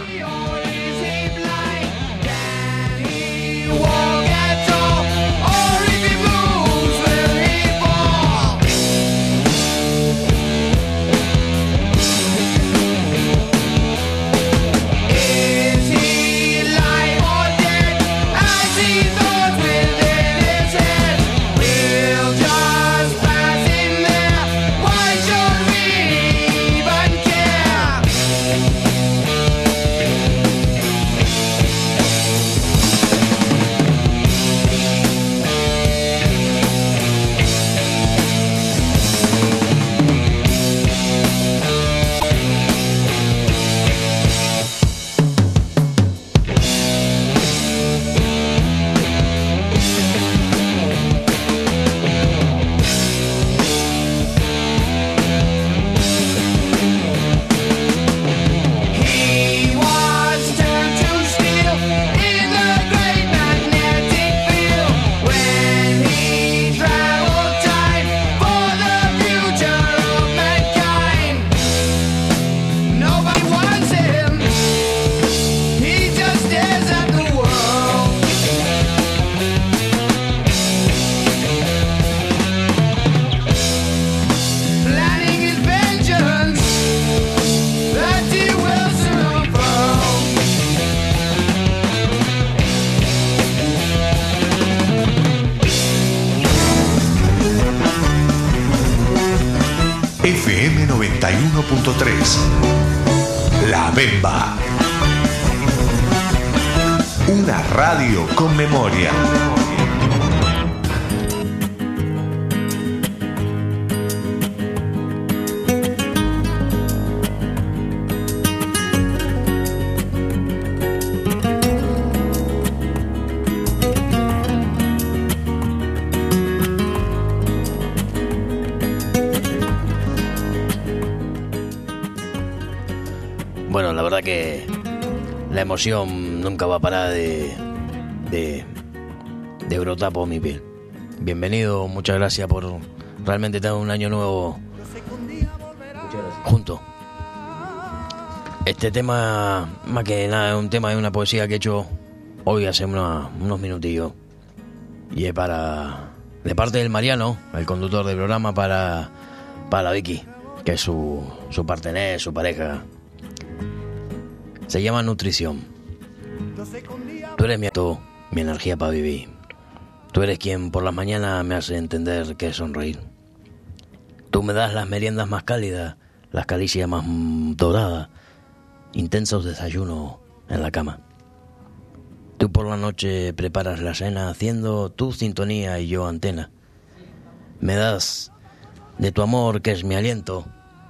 F M noventa y uno punto tres. La Bemba. Una radio con memoria. Bueno, la verdad que la emoción nunca va a parar de, de, de brotar por mi piel. Bienvenido, muchas gracias por realmente tener un año nuevo juntos. Este tema, más que nada, es un tema de una poesía que he hecho hoy hace una- unos minutillos. Y es para, de parte del Mariano, el conductor del programa, para, para Vicky, que es su, su partener, su pareja. Se llama Nutrición. Tú eres mi todo, mi energía para vivir. Tú eres quien por las mañanas me hace entender qué es sonreír. Tú me das las meriendas más cálidas, las caricias más mm, doradas, intensos desayunos en la cama. Tú Tú por la noche preparas la cena haciendo tu sintonía y yo antena. Me das de tu amor que es mi aliento.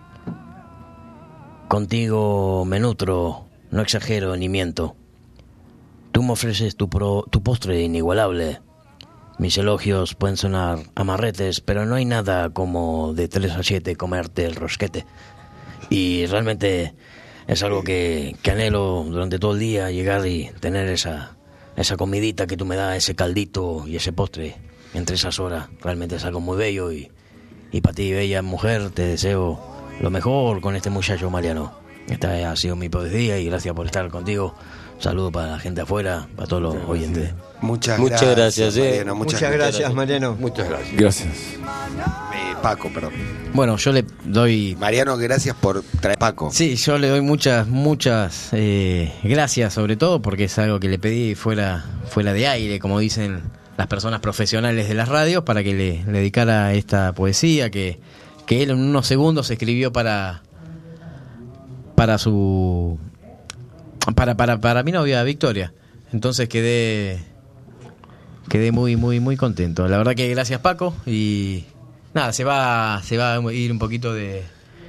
Contigo me nutro, no exagero ni miento. Tú me ofreces tu, pro, tu postre inigualable. Mis elogios pueden sonar amarretes, pero no hay nada como de tres a siete comerte el rosquete. Y realmente es algo que, que anhelo durante todo el día, llegar y tener esa, esa comidita que tú me das, ese caldito y ese postre entre esas horas. Realmente es algo muy bello y, y para ti, bella mujer, te deseo lo mejor con este muchacho Mariano. Esta ha sido mi poesía y gracias por estar contigo. Saludos para la gente afuera, para todos los oyentes. Muchas, Muchas gracias, gracias, eh. Mariano. Muchas, Muchas gracias, Mariano. Muchas gracias. Gracias. Eh, Paco, perdón. Bueno, yo le doy... Mariano, gracias por traer Paco. Sí, yo le doy muchas, muchas eh, gracias, sobre todo porque es algo que le pedí fuera, fuera de aire, como dicen las personas profesionales de las radios, para que le, le dedicara esta poesía que, que él en unos segundos escribió para, para su... Para, para, para mi novia Victoria. Entonces quedé quedé muy muy muy contento. La verdad que gracias, Paco, y nada, se va se va a ir un poquito de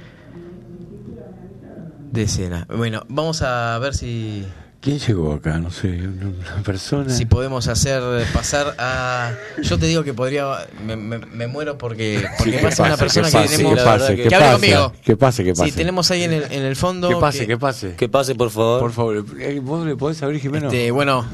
de escena. Bueno, vamos a ver si ¿Quién llegó acá? No sé, una persona. si podemos hacer pasar a... Yo te digo que podría... Me, me, me muero porque, porque Sí, pasa una persona que que pase, tenemos... que pase, que, que hable pase, conmigo. que pase, que pase. Sí, tenemos ahí en el, en el fondo... Que pase, que pase. Que pase, por favor. Por favor, eh, ¿vos le podés abrir, Jimeno? Este, bueno...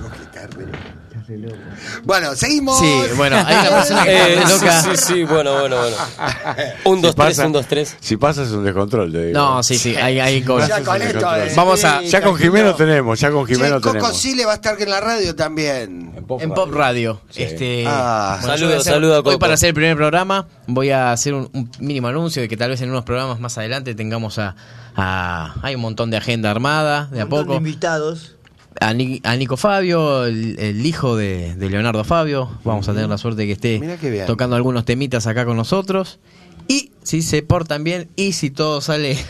Bueno, seguimos. Sí, bueno, hay una persona que Eh, está loca. sí, sí, sí, bueno, bueno, bueno. Un, dos, Si tres, pasa- un, dos, tres. Si pasa es un descontrol, te digo. No, sí, sí, hay, hay cosas. Ya con esto, eh, Vamos a... sí, Ya con tranquilo. Jimeno tenemos, ya con Che, Jimeno Coco tenemos. Sile va a estar en la radio también. En Pop Radio. Sí. Este, Ah. bueno, yo Saludo, voy a hacer- saludo a Hoy Coco. para hacer el primer programa voy a hacer un, un mínimo anuncio de que tal vez en unos programas más adelante tengamos a... a- hay un montón de agenda armada, de a Un montón de poco. invitados. A, Ni- a Nico Fabio, el, el hijo de, de Leonardo Fabio. Vamos a tener la suerte de que esté Mirá qué bien. tocando algunos temitas acá con nosotros. Y si se portan bien y si todo sale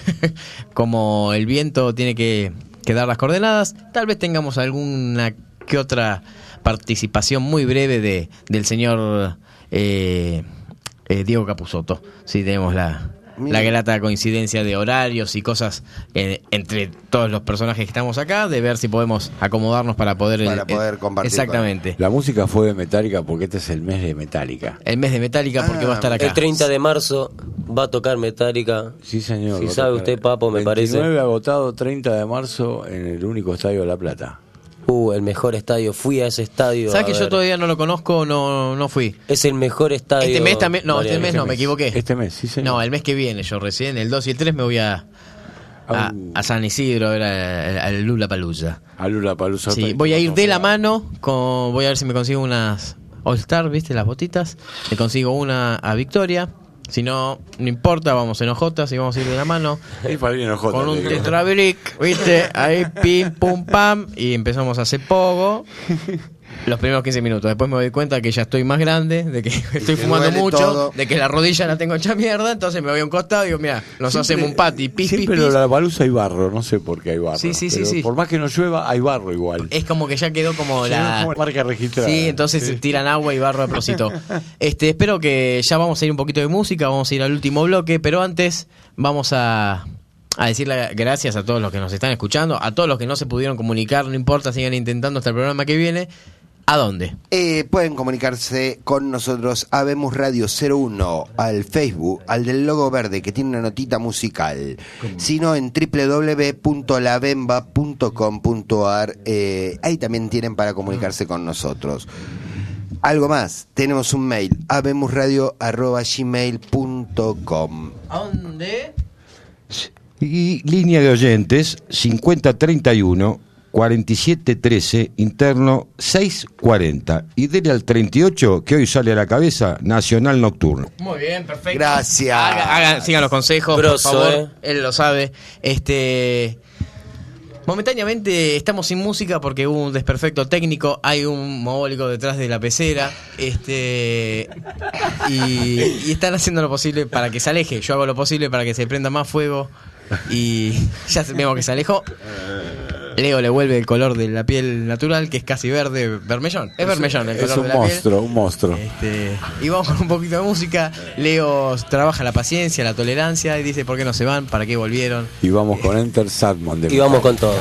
como el viento tiene que, que dar las coordenadas, tal vez tengamos alguna que otra participación muy breve de del señor eh, eh, Diego Capusotto. Sí, tenemos la... La grata coincidencia de horarios y cosas eh, entre todos los personajes que estamos acá, de ver si podemos acomodarnos para poder... Para eh, poder compartir Exactamente. La música fue de Metallica porque este es el mes de Metallica. El mes de Metallica porque Ah, va a estar acá. El treinta de marzo va a tocar Metallica. Sí, señor. Si va a sabe tocar. usted, Papo, me parece. veintinueve agotado, treinta de marzo en el único estadio de La Plata. Uh, el mejor estadio. Fui a ese estadio. ¿Sabes a que yo ver. todavía no lo conozco? No, no fui. Es el mejor estadio. Este mes también... No, este Mariano. mes no, me equivoqué. Este mes, sí, señor. No, el mes que viene yo recién, el dos y el tres me voy a... A, Au. a San Isidro, era al Lula Palusa. A Lula Palusa. Sí, voy a ir de la mano, con, voy a ver si me consigo unas All Star, ¿viste? Las botitas. Le consigo una a Victoria. Si no, no importa, vamos en ojotas y vamos a ir de la mano. Es para ir en Ojota, Con un te digo. tetrabric, ¿viste? Ahí, pim, pum, pam. Y empezamos a hacer pogo. Los primeros quince minutos. Después me doy cuenta que ya estoy más grande, de que estoy te fumando duele mucho, todo. de que la rodilla la tengo hecha mierda. Entonces me voy a un costado y digo, mira, nos Siempre- hacemos un pati, pis, pis, Siempre pis. en la Palusa hay barro, no sé por qué hay barro. Sí, sí, sí, pero sí. Por más que no llueva, hay barro igual. Es como que ya quedó como Sí, la... como marca registrada. Sí, entonces Sí. tiran agua y barro a propósito. Este, espero que ya vamos a ir un poquito de música, vamos a ir al último bloque, pero antes vamos a, a decirle gracias a todos los que nos están escuchando, a todos los que no se pudieron comunicar, no importa, sigan intentando hasta el programa que viene. ¿A dónde? Eh, pueden comunicarse con nosotros a Vemos Radio cero uno, al Facebook, al del logo verde que tiene una notita musical, sino en doble u doble u doble u punto la bemba punto com punto a r. Eh, ahí también tienen para comunicarse con nosotros. Algo más, tenemos un mail, habemosradio arroba gmail punto com. ¿A dónde? Y línea de oyentes cincuenta treinta y uno cuarenta y siete trece interno seiscientos cuarenta y dele al treinta y ocho que hoy sale a la cabeza Nacional Nocturno. Muy bien, perfecto. Gracias. Haga- hagan- sigan los consejos, Grosso, por favor. eh. Él lo sabe. Este... Momentáneamente estamos sin música porque hubo un desperfecto técnico, hay un mogólico detrás de la pecera, este y, y están haciendo lo posible para que se aleje. Yo hago lo posible para que se prenda más fuego y ya vemos que se alejó. Leo le vuelve el color de la piel natural, que es casi verde, vermellón. Es vermellón el Es color un de la monstruo, piel. un monstruo. Este, y vamos con un poquito de música. Leo trabaja la paciencia, la tolerancia y dice por qué no se van, para qué volvieron. Y vamos con Enter Sandman. De Y vamos con todo.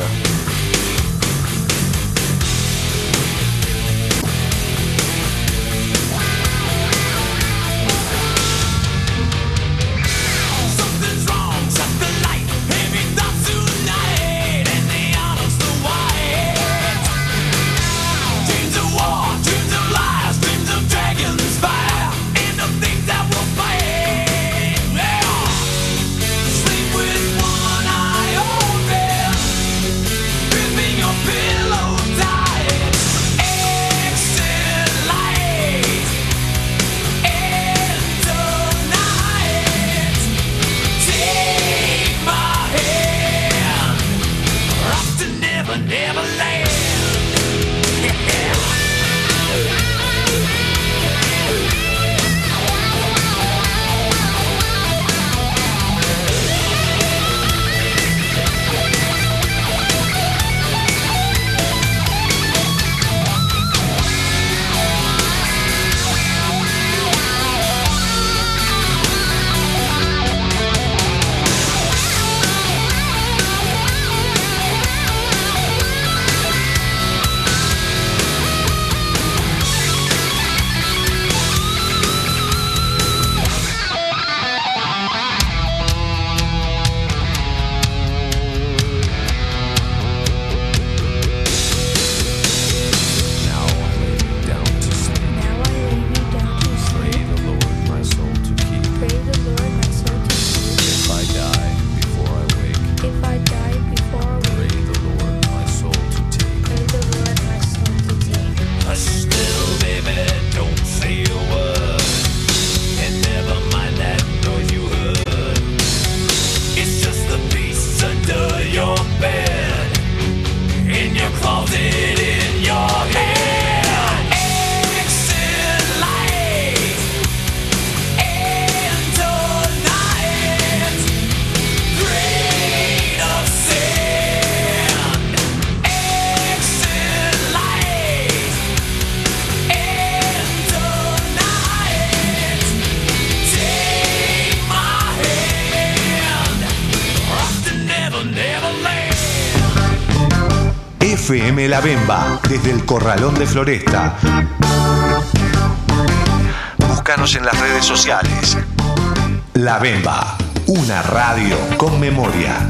Something's wrong, shut the light. Heavy thoughts tonight, and the honor's the white. Dreams of war, dreams of lies, dreams of dragons fire, and of things that will fade. Yeah. Sleep with one eye open, gripping your pillow tight. Exit light, enter night. Take my hand, off to never, never land. F M La Bemba, desde el Corralón de Floresta. Búscanos en las redes sociales. La Bemba, una radio con memoria.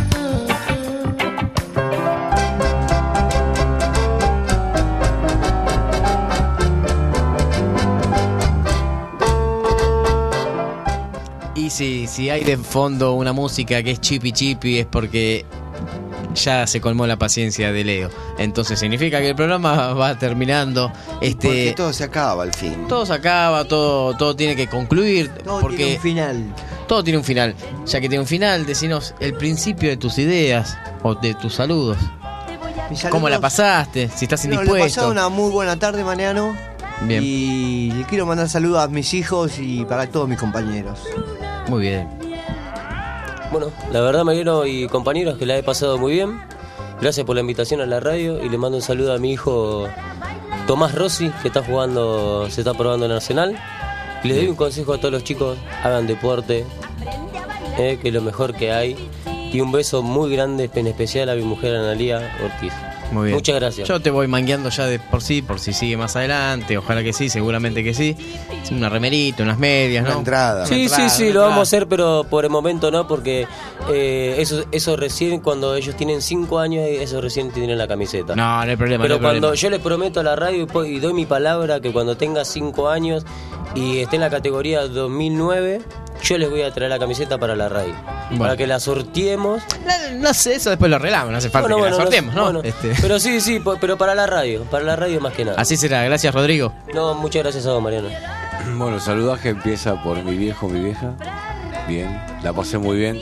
Y si, si hay de fondo una música que es chipi chipi es porque ya se colmó la paciencia de Leo. Entonces significa que el programa va terminando. Este, Porque todo se acaba al fin. todo se acaba, todo, todo tiene que concluir. Todo porque tiene un final. todo tiene un final. Ya que tiene un final, decinos el principio de tus ideas o de tus saludos. Mis ¿Cómo saludos- la pasaste? Si estás No, le he indispuesto. pasado una muy buena tarde, Mariano. Bien. Y le quiero mandar saludos a mis hijos y para todos mis compañeros. Muy bien. Bueno, la verdad, Mariano y compañeros, que la he pasado muy bien. Gracias por la invitación a la radio y le mando un saludo a mi hijo Tomás Rossi, que está jugando, se está probando en Arsenal. Y les doy un consejo a todos los chicos: hagan deporte, eh, que es lo mejor que hay. Y un beso muy grande, en especial a mi mujer Analía Ortiz. Muy bien. Muchas gracias. Yo te voy mangueando ya de por sí, por si sigue más adelante. Ojalá que sí, seguramente que sí. Una remerita, unas medias, ¿no? Una entrada. Sí, entrada, sí, sí, una lo vamos a entrada. hacer, pero por el momento no, porque eh, eso eso recién cuando ellos tienen cinco años, eso recién tienen la camiseta. No, no hay problema. Pero no hay cuando problema. yo le prometo a la radio y po- y doy mi palabra que cuando tenga cinco años y esté en la categoría dos mil nueve, yo les voy a traer la camiseta para la radio. Bueno. Para que la sorteemos. No, no sé, eso después lo arreglamos, no hace falta Bueno, que bueno, la sorteemos, ¿no? bueno. Este, Pero sí, sí, po- pero para la radio, para la radio más que nada. Así será, gracias Rodrigo. No, muchas gracias a vos, Mariano. Bueno, el saludaje empieza por mi viejo, mi vieja. Bien, la pasé muy bien.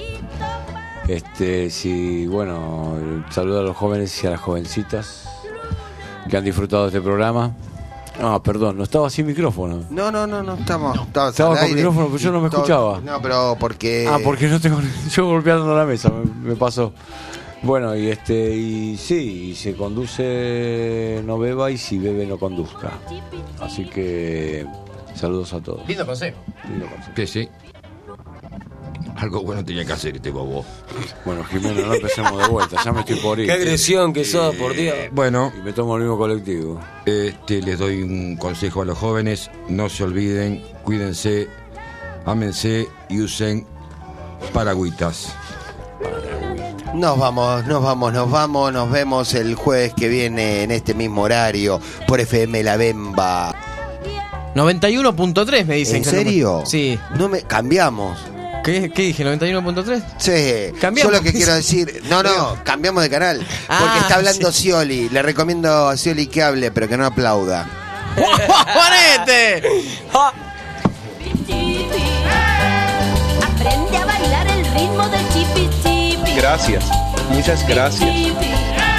Este, sí, bueno, saludo a los jóvenes y a las jovencitas que han disfrutado de este programa. Ah, perdón, no estaba sin micrófono. No, no, no, no estamos. Estamos Estaba al con aire. micrófono, pero yo no me Todo- escuchaba. No, pero porque. Ah, porque no tengo. Yo golpeando la mesa, me, me pasó. Bueno, y este y sí, y se conduce no beba y si bebe no conduzca. Así que saludos a todos. Lindo consejo. Lindo consejo. Que sí. Algo bueno tenía que hacer este bobo. Bueno, Jimeno, no empecemos de vuelta, ya me estoy por ir. Qué agresión que sos, por Dios. Bueno, Y me tomo el mismo colectivo. este, les doy un consejo a los jóvenes. No se olviden, cuídense, ámense y usen paragüitas. Nos vamos, nos vamos, nos vamos. Nos vemos el jueves que viene en este mismo horario por F M La Bemba. noventa y uno punto tres me dicen. ¿En que no me- serio? Sí. No me cambiamos. ¿Qué, qué dije? ¿noventa y uno punto tres? Sí, Cambiamos. yo lo que quiero decir, no, no, cambiamos de canal, porque Ah, está hablando sí. Scioli, le recomiendo a Scioli que hable, pero que no aplauda. ¡Ponete! Aprende a bailar el ritmo del chipi chipi. Gracias, muchas gracias. Chipi,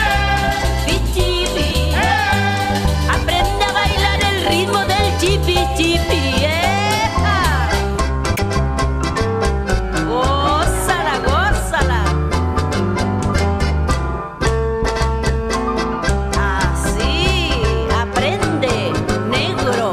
chipi. Aprende a bailar el ritmo del chipi chipi. ¡Eja! Gózala, gózala. Así, aprende, negro.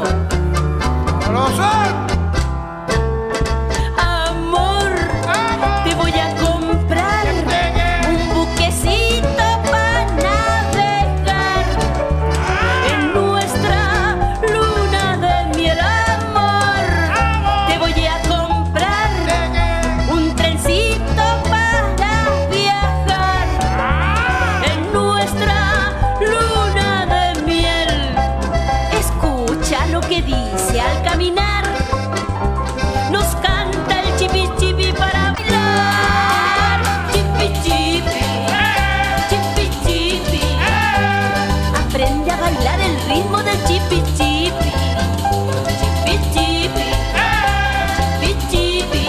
Amor, te voy a comprar un buquecito para navegar en nuestra luna de miel. Amor, te voy a comprar un trencito para viajar en nuestra luna de miel. Escucha lo que dice al caminar. Nos canta el chipi chipi para bailar. Chipi chipi, chipi chipi. Aprende a bailar el ritmo del chipi chipi. Chipi chipi, chipi chipi.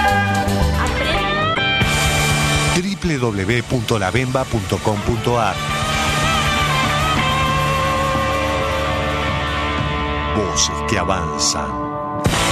Aprende. w w w punto la bemba punto com punto a r Voces que avanzan.